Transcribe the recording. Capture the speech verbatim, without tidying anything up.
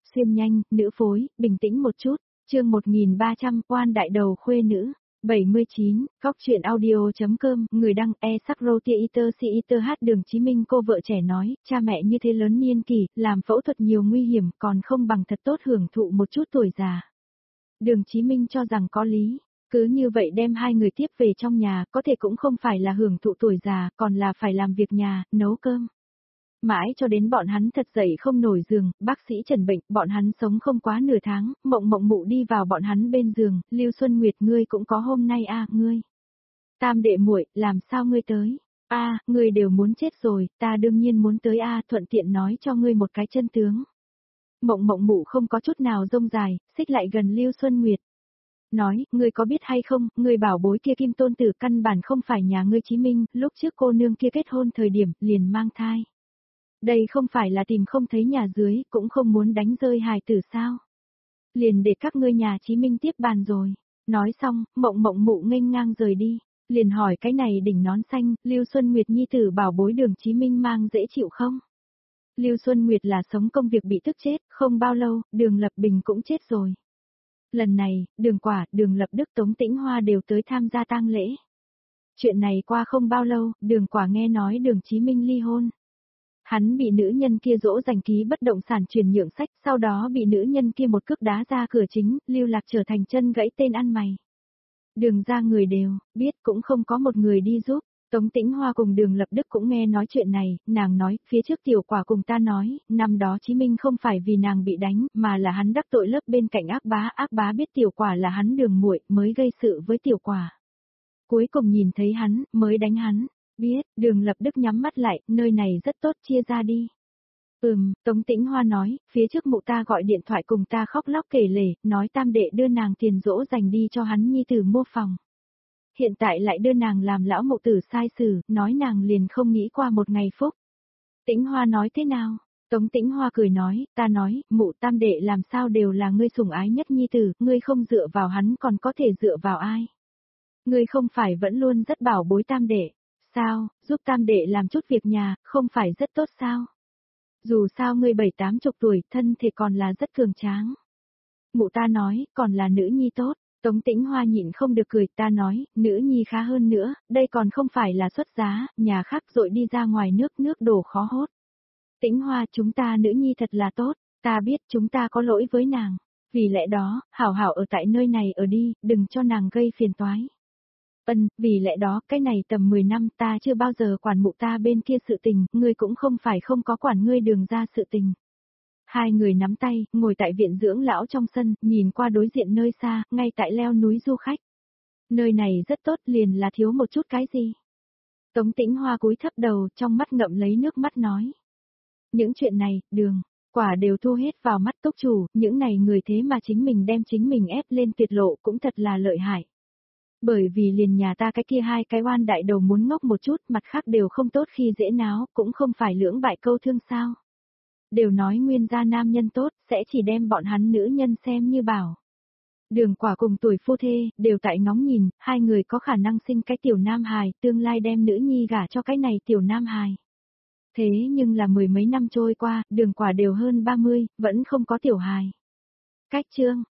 xuyên nhanh, nữ phối, bình tĩnh một chút, chương một nghìn ba trăm, oan đại đầu khuê nữ. bảy mươi chín, góc chuyện audio.com, người đăng e sắc rô tia iter si iter hát Đường Chí Minh. Cô vợ trẻ nói, cha mẹ như thế lớn niên kỷ, làm phẫu thuật nhiều nguy hiểm, còn không bằng thật tốt hưởng thụ một chút tuổi già. Đường Chí Minh cho rằng có lý, cứ như vậy đem hai người tiếp về trong nhà, có thể cũng không phải là hưởng thụ tuổi già, còn là phải làm việc nhà, nấu cơm. Mãi cho đến bọn hắn thật dậy không nổi giường, bác sĩ trần bệnh, bọn hắn sống không quá nửa tháng, mộng mộng mụ đi vào bọn hắn bên giường, Lưu Xuân Nguyệt ngươi cũng có hôm nay à, ngươi. Tam đệ muội, làm sao ngươi tới? A, à, ngươi đều muốn chết rồi, ta đương nhiên muốn tới a, à, thuận tiện nói cho ngươi một cái chân tướng. Mộng mộng mụ không có chút nào rông dài, xích lại gần Lưu Xuân Nguyệt. Nói, ngươi có biết hay không, ngươi bảo bối kia Kim Tôn Tử căn bản không phải nhà ngươi Chí Minh, lúc trước cô nương kia kết hôn thời điểm, liền mang thai. Đây không phải là tìm không thấy nhà dưới, cũng không muốn đánh rơi hài tử sao. Liền để các ngươi nhà Chí Minh tiếp bàn rồi. Nói xong, mộng mộng mụ nghênh ngang rời đi. Liền hỏi cái này đỉnh nón xanh, Lưu Xuân Nguyệt nhi tử bảo bối Đường Chí Minh mang dễ chịu không? Lưu Xuân Nguyệt là sống công việc bị tức chết, không bao lâu, Đường Lập Bình cũng chết rồi. Lần này, Đường Quả, Đường Lập Đức, Tống Tĩnh Hoa đều tới tham gia tang lễ. Chuyện này qua không bao lâu, Đường Quả nghe nói Đường Chí Minh ly hôn. Hắn bị nữ nhân kia dỗ dành ký bất động sản chuyển nhượng sách, sau đó bị nữ nhân kia một cước đá ra cửa chính, Lưu Lạc trở thành chân gãy tên ăn mày. Đường ra người đều, biết cũng không có một người đi giúp. Tống Tĩnh Hoa cùng Đường Lập Đức cũng nghe nói chuyện này, nàng nói, phía trước Tiểu Quả cùng ta nói, năm đó Chí Minh không phải vì nàng bị đánh, mà là hắn đắc tội lớp bên cạnh ác bá, ác bá biết Tiểu Quả là hắn Đường muội, mới gây sự với Tiểu Quả. Cuối cùng nhìn thấy hắn, mới đánh hắn. Biết, Đường Lập Đức nhắm mắt lại, nơi này rất tốt, chia ra đi. Ừm, Tống Tĩnh Hoa nói, phía trước mụ ta gọi điện thoại cùng ta khóc lóc kể lể, nói tam đệ đưa nàng tiền dỗ dành đi cho hắn nhi tử mua phòng. Hiện tại lại đưa nàng làm lão mụ tử sai xử, nói nàng liền không nghĩ qua một ngày phúc. Tĩnh Hoa nói thế nào? Tống Tĩnh Hoa cười nói, ta nói, mụ tam đệ làm sao đều là ngươi sủng ái nhất nhi tử, ngươi không dựa vào hắn còn có thể dựa vào ai? Ngươi không phải vẫn luôn rất bảo bối tam đệ. Sao, giúp tam đệ làm chút việc nhà, không phải rất tốt sao? Dù sao ngươi bảy tám chục tuổi, thân thể còn là rất cường tráng. Mụ ta nói, còn là nữ nhi tốt. Tống Tĩnh Hoa nhịn không được cười, ta nói, nữ nhi khá hơn nữa, đây còn không phải là xuất giá, nhà khác rồi đi ra ngoài nước nước đổ khó hốt. Tĩnh Hoa, chúng ta nữ nhi thật là tốt, ta biết chúng ta có lỗi với nàng. Vì lẽ đó, hảo hảo ở tại nơi này ở đi, đừng cho nàng gây phiền toái. Ân, vì lẽ đó, cái này tầm mười năm ta chưa bao giờ quản mụ ta bên kia sự tình, ngươi cũng không phải không có quản ngươi Đường ra sự tình. Hai người nắm tay, ngồi tại viện dưỡng lão trong sân, nhìn qua đối diện nơi xa, ngay tại leo núi du khách. Nơi này rất tốt, liền là thiếu một chút cái gì. Tống Tĩnh Hoa cúi thấp đầu, trong mắt ngậm lấy nước mắt nói. Những chuyện này, Đường, Quả đều thu hết vào mắt túc chủ, những này người thế mà chính mình đem chính mình ép lên tuyệt lộ cũng thật là lợi hại. Bởi vì liền nhà ta cái kia hai cái oan đại đầu muốn ngốc một chút, mặt khác đều không tốt khi dễ náo, cũng không phải lưỡng bại câu thương sao. Đều nói nguyên gia nam nhân tốt, sẽ chỉ đem bọn hắn nữ nhân xem như bảo. Đường Quả cùng tuổi phu thê, đều tại ngóng nhìn, hai người có khả năng sinh cái tiểu nam hài, tương lai đem nữ nhi gả cho cái này tiểu nam hài. Thế nhưng là mười mấy năm trôi qua, Đường Quả đều hơn ba mươi, vẫn không có tiểu hài. Cách chương,